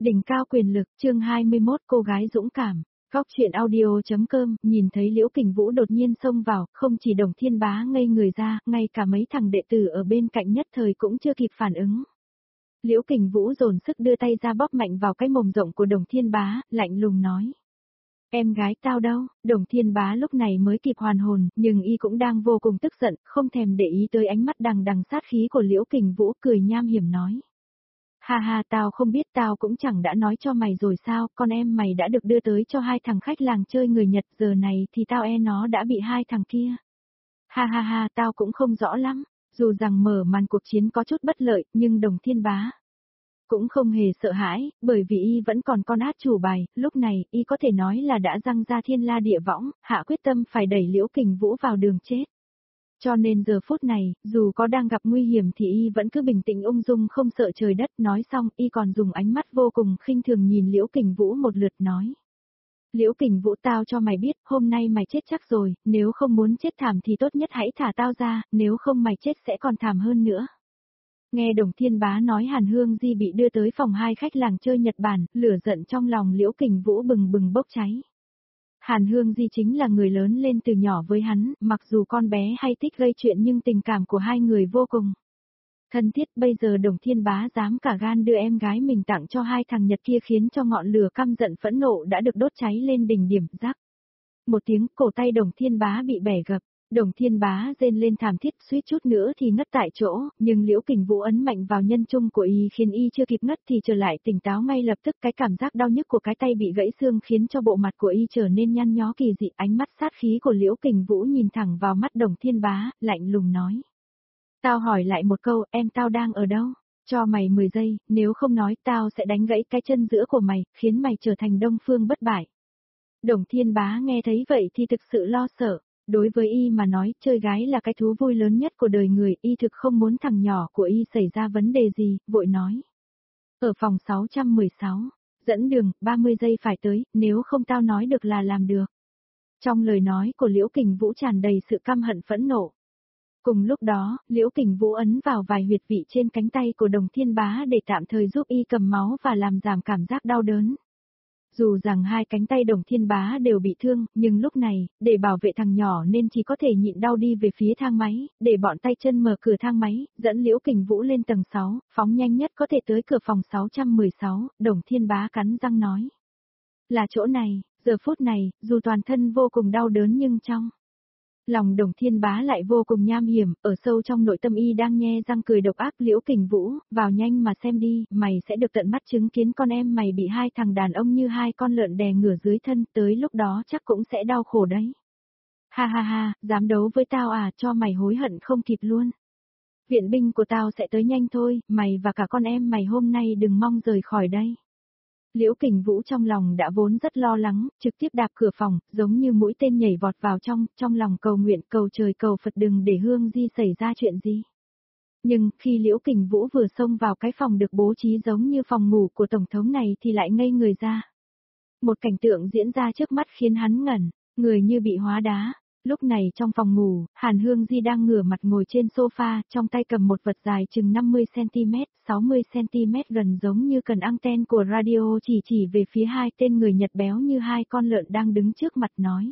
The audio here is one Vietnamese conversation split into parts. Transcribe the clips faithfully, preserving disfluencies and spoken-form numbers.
Đỉnh cao quyền lực, chương hai mươi mốt, cô gái dũng cảm. Góc chuyện audio.com, nhìn thấy Liễu Kình Vũ đột nhiên xông vào, không chỉ Đồng Thiên Bá ngây người ra, ngay cả mấy thằng đệ tử ở bên cạnh nhất thời cũng chưa kịp phản ứng. Liễu Kình Vũ dồn sức đưa tay ra bóp mạnh vào cái mồm rộng của Đồng Thiên Bá, lạnh lùng nói. Em gái tao đâu? Đồng Thiên Bá lúc này mới kịp hoàn hồn, nhưng y cũng đang vô cùng tức giận, không thèm để ý tới ánh mắt đằng đằng sát khí của Liễu Kình Vũ, cười nham hiểm nói. Ha ha, tao không biết, tao cũng chẳng đã nói cho mày rồi sao, con em mày đã được đưa tới cho hai thằng khách làng chơi người Nhật, giờ này thì tao e nó đã bị hai thằng kia. Ha ha ha, tao cũng không rõ lắm, dù rằng mở màn cuộc chiến có chút bất lợi, nhưng Đồng Thiên Bá cũng không hề sợ hãi, bởi vì y vẫn còn con át chủ bài, lúc này y có thể nói là đã răng ra thiên la địa võng, hạ quyết tâm phải đẩy Liễu Kình Vũ vào đường chết. Cho nên giờ phút này, dù có đang gặp nguy hiểm thì y vẫn cứ bình tĩnh ung dung không sợ trời đất, nói xong y còn dùng ánh mắt vô cùng khinh thường nhìn Liễu Kình Vũ một lượt nói. Liễu Kình Vũ, tao cho mày biết, hôm nay mày chết chắc rồi, nếu không muốn chết thảm thì tốt nhất hãy thả tao ra, nếu không mày chết sẽ còn thảm hơn nữa. Nghe Đồng Thiên Bá nói, Hàn Hương Di bị đưa tới phòng hai khách làng chơi Nhật Bản, lửa giận trong lòng Liễu Kình Vũ bừng bừng bốc cháy. Hàn Hương Di chính là người lớn lên từ nhỏ với hắn, mặc dù con bé hay thích gây chuyện nhưng tình cảm của hai người vô cùng thân thiết. Bây giờ Đồng Thiên Bá dám cả gan đưa em gái mình tặng cho hai thằng Nhật kia, khiến cho ngọn lửa căm giận phẫn nộ đã được đốt cháy lên đỉnh điểm. Rắc. Một tiếng, cổ tay Đồng Thiên Bá bị bẻ gập. Đồng Thiên Bá rên lên thảm thiết, suýt chút nữa thì ngất tại chỗ, nhưng Liễu Kình Vũ ấn mạnh vào nhân trung của y khiến y chưa kịp ngất thì trở lại tỉnh táo ngay lập tức. Cái cảm giác đau nhức của cái tay bị gãy xương khiến cho bộ mặt của y trở nên nhăn nhó kỳ dị. Ánh mắt sát khí của Liễu Kình Vũ nhìn thẳng vào mắt Đồng Thiên Bá, lạnh lùng nói. Tao hỏi lại một câu, em tao đang ở đâu? Cho mày mười giây, nếu không nói tao sẽ đánh gãy cái chân giữa của mày, khiến mày trở thành Đông Phương bất bại. Đồng Thiên Bá nghe thấy vậy thì thực sự lo sợ. Đối với y mà nói, chơi gái là cái thú vui lớn nhất của đời người, y thực không muốn thằng nhỏ của y xảy ra vấn đề gì, vội nói. Ở phòng sáu trăm mười sáu, dẫn đường, ba mươi giây phải tới, nếu không tao nói được là làm được. Trong lời nói của Liễu Kình Vũ tràn đầy sự căm hận phẫn nộ. Cùng lúc đó, Liễu Kình Vũ ấn vào vài huyệt vị trên cánh tay của Đồng Thiên Bá để tạm thời giúp y cầm máu và làm giảm cảm giác đau đớn. Dù rằng hai cánh tay Đồng Thiên Bá đều bị thương, nhưng lúc này, để bảo vệ thằng nhỏ nên chỉ có thể nhịn đau đi về phía thang máy, để bọn tay chân mở cửa thang máy, dẫn Liễu Kình Vũ lên tầng sáu, phóng nhanh nhất có thể tới cửa phòng sáu trăm mười sáu, Đồng Thiên Bá cắn răng nói. Là chỗ này, giờ phút này, dù toàn thân vô cùng đau đớn nhưng trong lòng Đồng Thiên Bá lại vô cùng nham hiểm, ở sâu trong nội tâm y đang nhe răng cười độc ác. Liễu Kình Vũ, vào nhanh mà xem đi, mày sẽ được tận mắt chứng kiến con em mày bị hai thằng đàn ông như hai con lợn đè ngửa dưới thân, tới lúc đó chắc cũng sẽ đau khổ đấy. Ha ha ha, dám đấu với tao à, cho mày hối hận không kịp luôn. Viện binh của tao sẽ tới nhanh thôi, mày và cả con em mày hôm nay đừng mong rời khỏi đây. Liễu Kình Vũ trong lòng đã vốn rất lo lắng, trực tiếp đạp cửa phòng, giống như mũi tên nhảy vọt vào trong, trong lòng cầu nguyện cầu trời cầu Phật đừng để Hương Di xảy ra chuyện gì. Nhưng, khi Liễu Kình Vũ vừa xông vào cái phòng được bố trí giống như phòng ngủ của Tổng thống này thì lại ngây người ra. Một cảnh tượng diễn ra trước mắt khiến hắn ngẩn, người như bị hóa đá. Lúc này trong phòng ngủ, Hàn Hương Di đang ngửa mặt ngồi trên sofa, trong tay cầm một vật dài chừng năm mươi xăng-ti-mét, sáu mươi xăng-ti-mét gần giống như cần anten của radio, chỉ chỉ về phía hai tên người Nhật béo như hai con lợn đang đứng trước mặt nói.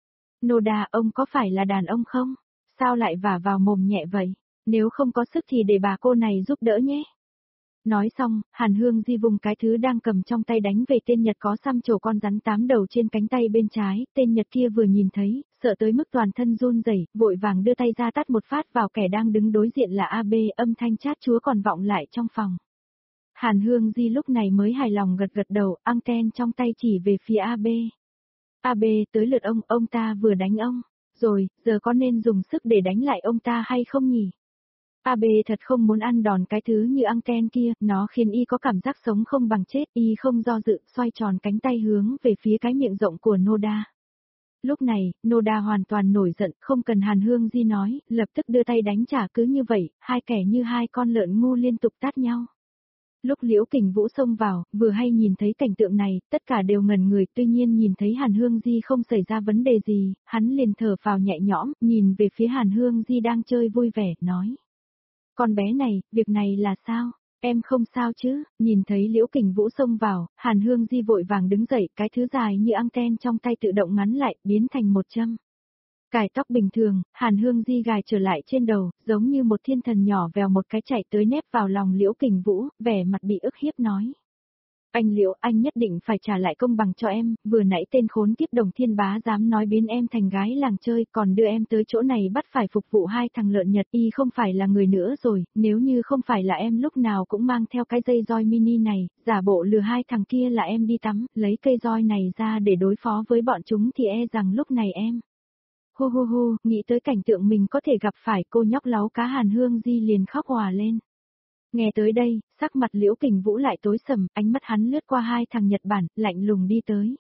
Noda, ông có phải là đàn ông không? Sao lại vả vào mồm nhẹ vậy? Nếu không có sức thì để bà cô này giúp đỡ nhé. Nói xong, Hàn Hương Di vùng cái thứ đang cầm trong tay đánh về tên Nhật có xăm trổ con rắn tám đầu trên cánh tay bên trái. Tên Nhật kia vừa nhìn thấy, sợ tới mức toàn thân run rẩy, vội vàng đưa tay ra tát một phát vào kẻ đang đứng đối diện là a bê, âm thanh chát chúa còn vọng lại trong phòng. Hàn Hương Di lúc này mới hài lòng gật gật đầu, anten trong tay chỉ về phía a bê. a bê, tới lượt ông, ông ta vừa đánh ông, rồi, giờ có nên dùng sức để đánh lại ông ta hay không nhỉ? a bê thật không muốn ăn đòn cái thứ như anten kia, nó khiến y có cảm giác sống không bằng chết, y không do dự, xoay tròn cánh tay hướng về phía cái miệng rộng của Noda. Lúc này, Noda hoàn toàn nổi giận, không cần Hàn Hương Di nói, lập tức đưa tay đánh trả. Cứ như vậy, hai kẻ như hai con lợn ngu liên tục tát nhau. Lúc Liễu Kình Vũ xông vào, vừa hay nhìn thấy cảnh tượng này, tất cả đều ngẩn người, tuy nhiên nhìn thấy Hàn Hương Di không xảy ra vấn đề gì, hắn liền thở phào nhẹ nhõm, nhìn về phía Hàn Hương Di đang chơi vui vẻ, nói. Con bé này, việc này là sao? Em không sao chứ, nhìn thấy Liễu Kình Vũ xông vào, Hàn Hương Di vội vàng đứng dậy, cái thứ dài như anten trong tay tự động ngắn lại, biến thành một châm. Cài tóc bình thường, Hàn Hương Di gài trở lại trên đầu, giống như một thiên thần nhỏ vèo một cái chạy tới nép vào lòng Liễu Kình Vũ, vẻ mặt bị ức hiếp nói. Anh Liễu, anh nhất định phải trả lại công bằng cho em, vừa nãy tên khốn kiếp Đồng Thiên Bá dám nói biến em thành gái làng chơi, còn đưa em tới chỗ này bắt phải phục vụ hai thằng lợn Nhật, y không phải là người nữa rồi, nếu như không phải là em lúc nào cũng mang theo cái dây roi mini này, giả bộ lừa hai thằng kia là em đi tắm, lấy cây roi này ra để đối phó với bọn chúng thì e rằng lúc này em. Hô hô hô, nghĩ tới cảnh tượng mình có thể gặp phải cô nhóc láu cá Hàn Hương Di liền khóc òa lên. Nghe tới đây, sắc mặt Liễu Kình Vũ lại tối sầm, ánh mắt hắn lướt qua hai thằng Nhật Bản, lạnh lùng đi tới.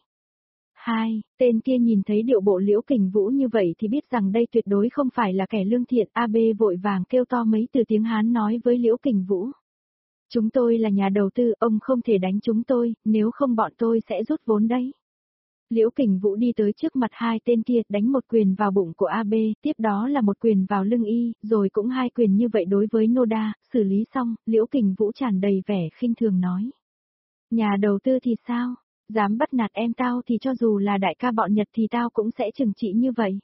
Hai, tên kia nhìn thấy điệu bộ Liễu Kình Vũ như vậy thì biết rằng đây tuyệt đối không phải là kẻ lương thiện, a bê vội vàng kêu to mấy từ tiếng Hán nói với Liễu Kình Vũ. Chúng tôi là nhà đầu tư, ông không thể đánh chúng tôi, nếu không bọn tôi sẽ rút vốn đấy. Liễu Kình Vũ đi tới trước mặt hai tên kia, đánh một quyền vào bụng của a bê, tiếp đó là một quyền vào lưng y, rồi cũng hai quyền như vậy đối với Noda, xử lý xong, Liễu Kình Vũ tràn đầy vẻ khinh thường nói. Nhà đầu tư thì sao? Dám bắt nạt em tao thì cho dù là đại ca bọn Nhật thì tao cũng sẽ trừng trị như vậy.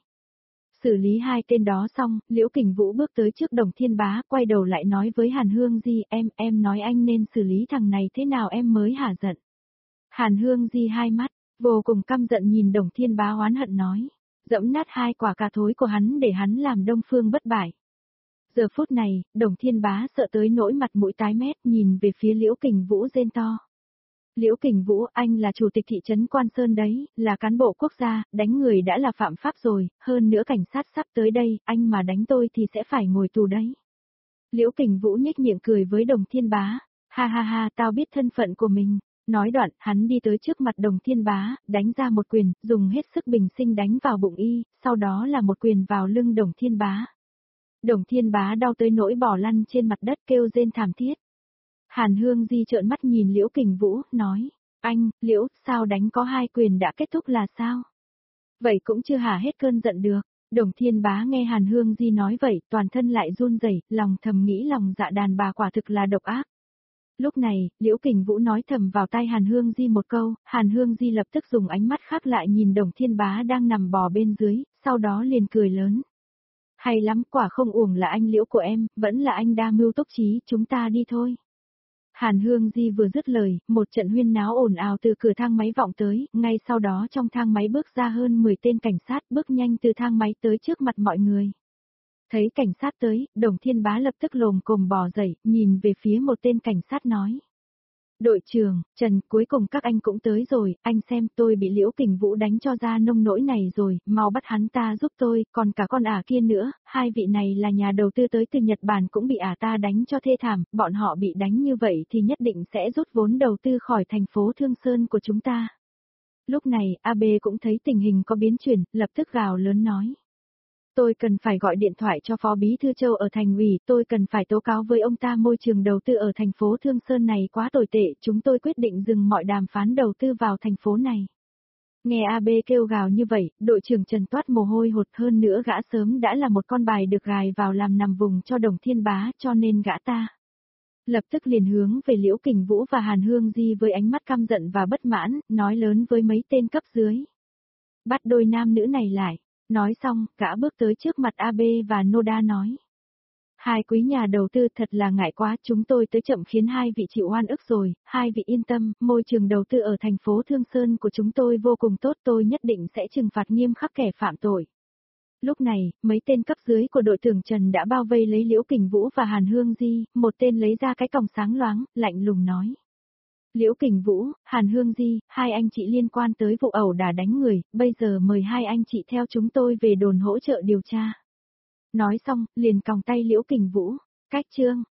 Xử lý hai tên đó xong, Liễu Kình Vũ bước tới trước Đồng Thiên Bá, quay đầu lại nói với Hàn Hương Di, em, em nói anh nên xử lý thằng này thế nào em mới hả giận. Hàn Hương Di hai mắt, vô cùng căm giận nhìn Đồng Thiên Bá oán hận nói, dẫm nát hai quả cà thối của hắn để hắn làm Đông Phương bất bại. Giờ phút này, Đồng Thiên Bá sợ tới nỗi mặt mũi tái mét nhìn về phía Liễu Kình Vũ rên to. Liễu Kình Vũ, anh là chủ tịch thị trấn Quan Sơn đấy, là cán bộ quốc gia, đánh người đã là phạm pháp rồi, hơn nữa cảnh sát sắp tới đây, anh mà đánh tôi thì sẽ phải ngồi tù đấy. Liễu Kình Vũ nhếch miệng cười với Đồng Thiên Bá, ha ha ha, tao biết thân phận của mình. Nói đoạn, hắn đi tới trước mặt Đồng Thiên Bá, đánh ra một quyền, dùng hết sức bình sinh đánh vào bụng y, sau đó là một quyền vào lưng Đồng Thiên Bá. Đồng Thiên Bá đau tới nỗi bỏ lăn trên mặt đất kêu rên thảm thiết. Hàn Hương Di trợn mắt nhìn Liễu Kình Vũ, nói, anh, Liễu, sao đánh có hai quyền đã kết thúc là sao? Vậy cũng chưa hả hết cơn giận được. Đồng Thiên Bá nghe Hàn Hương Di nói vậy, toàn thân lại run rẩy, lòng thầm nghĩ lòng dạ đàn bà quả thực là độc ác. Lúc này, Liễu Kình Vũ nói thầm vào tai Hàn Hương Di một câu, Hàn Hương Di lập tức dùng ánh mắt khác lại nhìn Đồng Thiên Bá đang nằm bò bên dưới, sau đó liền cười lớn. Hay lắm, quả không uổng là anh Liễu của em, vẫn là anh đa mưu túc trí, chúng ta đi thôi. Hàn Hương Di vừa dứt lời, một trận huyên náo ồn ào từ cửa thang máy vọng tới, ngay sau đó trong thang máy bước ra hơn mười tên cảnh sát bước nhanh từ thang máy tới trước mặt mọi người. Thấy cảnh sát tới, Đồng Thiên Bá lập tức lồm cồm bò dậy, nhìn về phía một tên cảnh sát nói. Đội trưởng, Trần, cuối cùng các anh cũng tới rồi, anh xem tôi bị Liễu Kình Vũ đánh cho ra nông nỗi này rồi, mau bắt hắn ta giúp tôi, còn cả con ả kia nữa, hai vị này là nhà đầu tư tới từ Nhật Bản cũng bị ả ta đánh cho thê thảm, bọn họ bị đánh như vậy thì nhất định sẽ rút vốn đầu tư khỏi thành phố Thương Sơn của chúng ta. Lúc này, a bê cũng thấy tình hình có biến chuyển, lập tức gào lớn nói. Tôi cần phải gọi điện thoại cho Phó Bí Thư Châu ở thành ủy, tôi cần phải tố cáo với ông ta môi trường đầu tư ở thành phố Thương Sơn này quá tồi tệ, chúng tôi quyết định dừng mọi đàm phán đầu tư vào thành phố này. Nghe a bê kêu gào như vậy, đội trưởng Trần toát mồ hôi hột, hơn nữa gã sớm đã là một con bài được gài vào làm nằm vùng cho Đồng Thiên Bá, cho nên gã ta lập tức liền hướng về Liễu Kình Vũ và Hàn Hương Di với ánh mắt căm giận và bất mãn, nói lớn với mấy tên cấp dưới. Bắt đôi nam nữ này lại. Nói xong, gã bước tới trước mặt a bê và Noda nói. Hai quý nhà đầu tư thật là ngại quá, chúng tôi tới chậm khiến hai vị chịu oan ức rồi, hai vị yên tâm, môi trường đầu tư ở thành phố Thương Sơn của chúng tôi vô cùng tốt, tôi nhất định sẽ trừng phạt nghiêm khắc kẻ phạm tội. Lúc này, mấy tên cấp dưới của đội trưởng Trần đã bao vây lấy Liễu Kình Vũ và Hàn Hương Di, một tên lấy ra cái còng sáng loáng, lạnh lùng nói. Liễu Kình Vũ, Hàn Hương Di, hai anh chị liên quan tới vụ ẩu đả đánh người, bây giờ mời hai anh chị theo chúng tôi về đồn hỗ trợ điều tra. Nói xong, liền còng tay Liễu Kình Vũ, cách chương.